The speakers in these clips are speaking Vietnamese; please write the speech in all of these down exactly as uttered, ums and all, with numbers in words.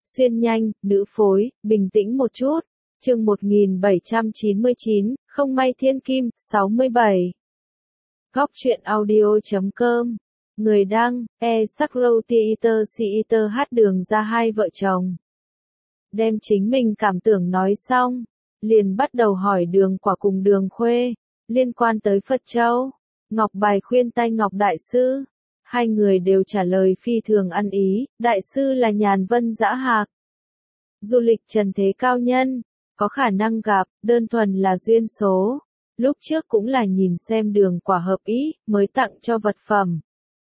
Xuyên nhanh, nữ phối, bình tĩnh một chút. Chương một nghìn bảy trăm chín mươi chín, không may thiên kim, sáu mươi bảy. Góc truyện audio chấm com. Người đăng, e Sakro Theater Theater hát đường ra hai vợ chồng. Đem chính mình cảm tưởng nói xong, liền bắt đầu hỏi Đường Quả cùng Đường Khuê, liên quan tới Phật Châu, Ngọc Bài khuyên tai Ngọc Đại Sư. Hai người đều trả lời phi thường ăn ý, Đại Sư là Nhàn Vân Dã Hạc. Du lịch trần thế cao nhân, có khả năng gặp, đơn thuần là duyên số. Lúc trước cũng là nhìn xem Đường Quả hợp ý, mới tặng cho vật phẩm.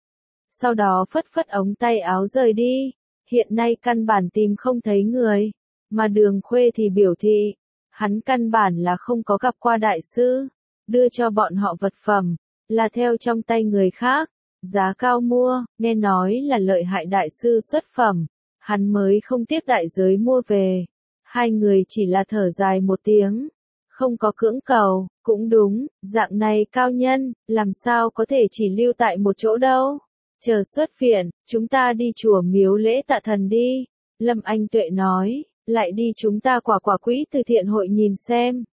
Sau đó phất phất ống tay áo rời đi, hiện nay căn bản tìm không thấy người, mà Đường Khuê thì biểu thị, hắn căn bản là không có gặp qua Đại Sư, đưa cho bọn họ vật phẩm, là theo trong tay người khác, giá cao mua, nghe nói là lợi hại Đại Sư xuất phẩm, hắn mới không tiếc đại giới mua về. Hai người chỉ là thở dài một tiếng, không có cưỡng cầu, cũng đúng, dạng này cao nhân, làm sao có thể chỉ lưu tại một chỗ đâu. Chờ xuất viện, chúng ta đi chùa miếu lễ tạ thần đi. Lâm Anh Tuệ nói, lại đi chúng ta quả quả quỹ từ thiện hội nhìn xem.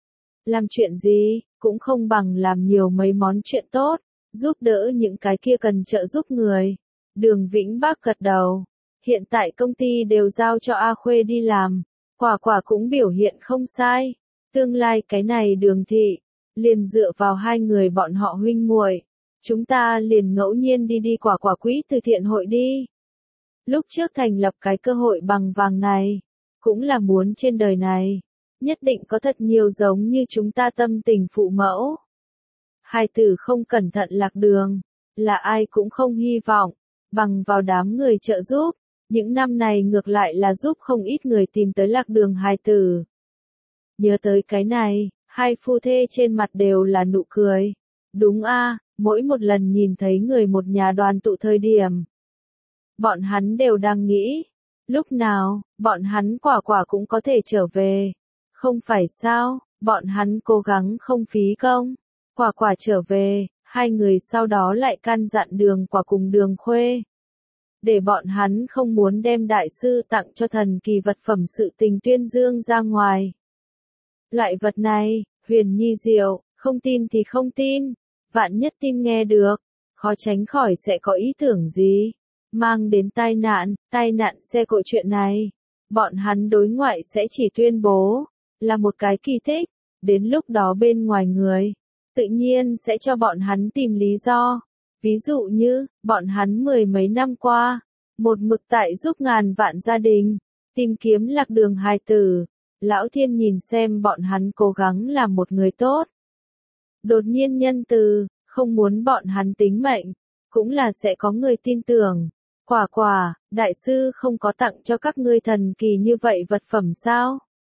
Làm chuyện gì, cũng không bằng làm nhiều mấy món chuyện tốt, giúp đỡ những cái kia cần trợ giúp người. Đường Vĩnh Bác gật đầu, hiện tại công ty đều giao cho A Khuê đi làm, quả quả cũng biểu hiện không sai. Tương lai cái này Đường thị, liền dựa vào hai người bọn họ huynh muội. Chúng ta liền ngẫu nhiên đi đi quả quả quỹ từ thiện hội đi. Lúc trước thành lập cái cơ hội bằng vàng này, cũng là muốn trên đời này, nhất định có thật nhiều giống như chúng ta tâm tình phụ mẫu. Hai tử không cẩn thận lạc đường, là ai cũng không hy vọng, bằng vào đám người trợ giúp, những năm này ngược lại là giúp không ít người tìm tới lạc đường hài tử. Nhớ tới cái này, hai phu thê trên mặt đều là nụ cười. Đúng a, mỗi một lần nhìn thấy người một nhà đoàn tụ thời điểm, bọn hắn đều đang nghĩ, lúc nào, bọn hắn quả quả cũng có thể trở về. Không phải sao, bọn hắn cố gắng không phí công, quả quả trở về, hai người sau đó lại căn dặn Đường Quả cùng Đường Khuê. Để bọn hắn không muốn đem Đại Sư tặng cho thần kỳ vật phẩm sự tình tuyên dương ra ngoài. Loại vật này, huyền nhi diệu, không tin thì không tin, vạn nhất tin nghe được, khó tránh khỏi sẽ có ý tưởng gì, mang đến tai nạn, tai nạn xe cộ chuyện này. Bọn hắn đối ngoại sẽ chỉ tuyên bố, là một cái kỳ tích, đến lúc đó bên ngoài người, tự nhiên sẽ cho bọn hắn tìm lý do. Ví dụ như, bọn hắn mười mấy năm qua, một mực tại giúp ngàn vạn gia đình, tìm kiếm lạc đường hài tử. Lão Thiên nhìn xem bọn hắn cố gắng làm một người tốt. Đột nhiên nhân từ, không muốn bọn hắn tính mệnh, cũng là sẽ có người tin tưởng. Quả quả, Đại Sư không có tặng cho các ngươi thần kỳ như vậy vật phẩm sao?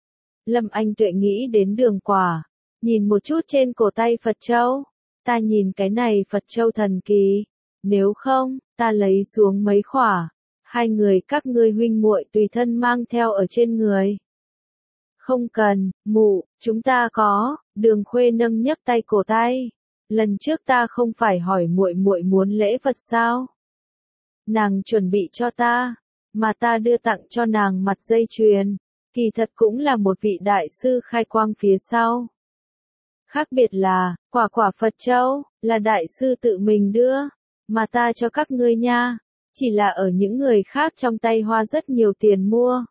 Lâm Anh Tuệ nghĩ đến Đường Quả, nhìn một chút trên cổ tay Phật Châu. Ta nhìn cái này Phật Châu thần kỳ, nếu không, ta lấy xuống mấy khỏa, hai người các ngươi huynh muội tùy thân mang theo ở trên người. Không cần, mụ, chúng ta có. Đường Khuê nâng nhấc tay cổ tay. Lần trước ta không phải hỏi muội muội muốn lễ vật sao? Nàng chuẩn bị cho ta, mà ta đưa tặng cho nàng mặt dây chuyền, kỳ thật cũng là một vị đại sư khai quang phía sau. Khác biệt là, quả quả Phật Châu, là Đại Sư tự mình đưa, mà ta cho các ngươi nha, chỉ là ở những người khác trong tay hoa rất nhiều tiền mua.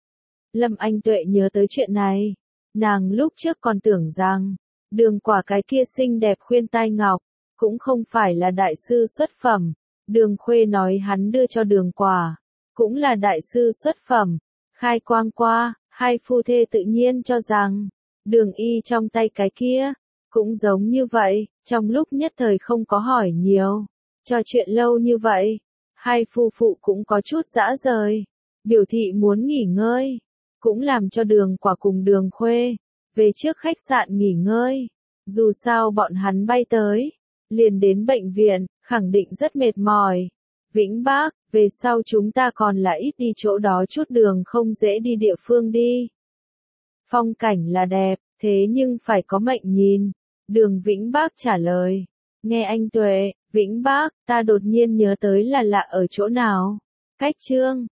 Lâm Anh Tuệ nhớ tới chuyện này, nàng lúc trước còn tưởng rằng, Đường Quả cái kia xinh đẹp khuyên tai ngọc, cũng không phải là Đại Sư xuất phẩm. Đường Khuê nói hắn đưa cho Đường Quả, cũng là Đại Sư xuất phẩm. Khai quang qua, hai phu thê tự nhiên cho rằng, Đường Y trong tay cái kia, cũng giống như vậy, trong lúc nhất thời không có hỏi nhiều. Trò chuyện lâu như vậy, hai phu phụ cũng có chút dã rời, biểu thị muốn nghỉ ngơi, cũng làm cho Đường Quả cùng Đường Khuê về trước khách sạn nghỉ ngơi. Dù sao bọn hắn bay tới, liền đến bệnh viện, khẳng định rất mệt mỏi. Vĩnh Bác, về sau chúng ta còn là ít đi chỗ đó chút đường không dễ đi địa phương đi. Phong cảnh là đẹp, thế nhưng phải có mệnh nhìn. Đường Vĩnh Bác trả lời. Nghe anh Tuệ, Vĩnh Bác, ta đột nhiên nhớ tới là lạ ở chỗ nào. Cách Trương,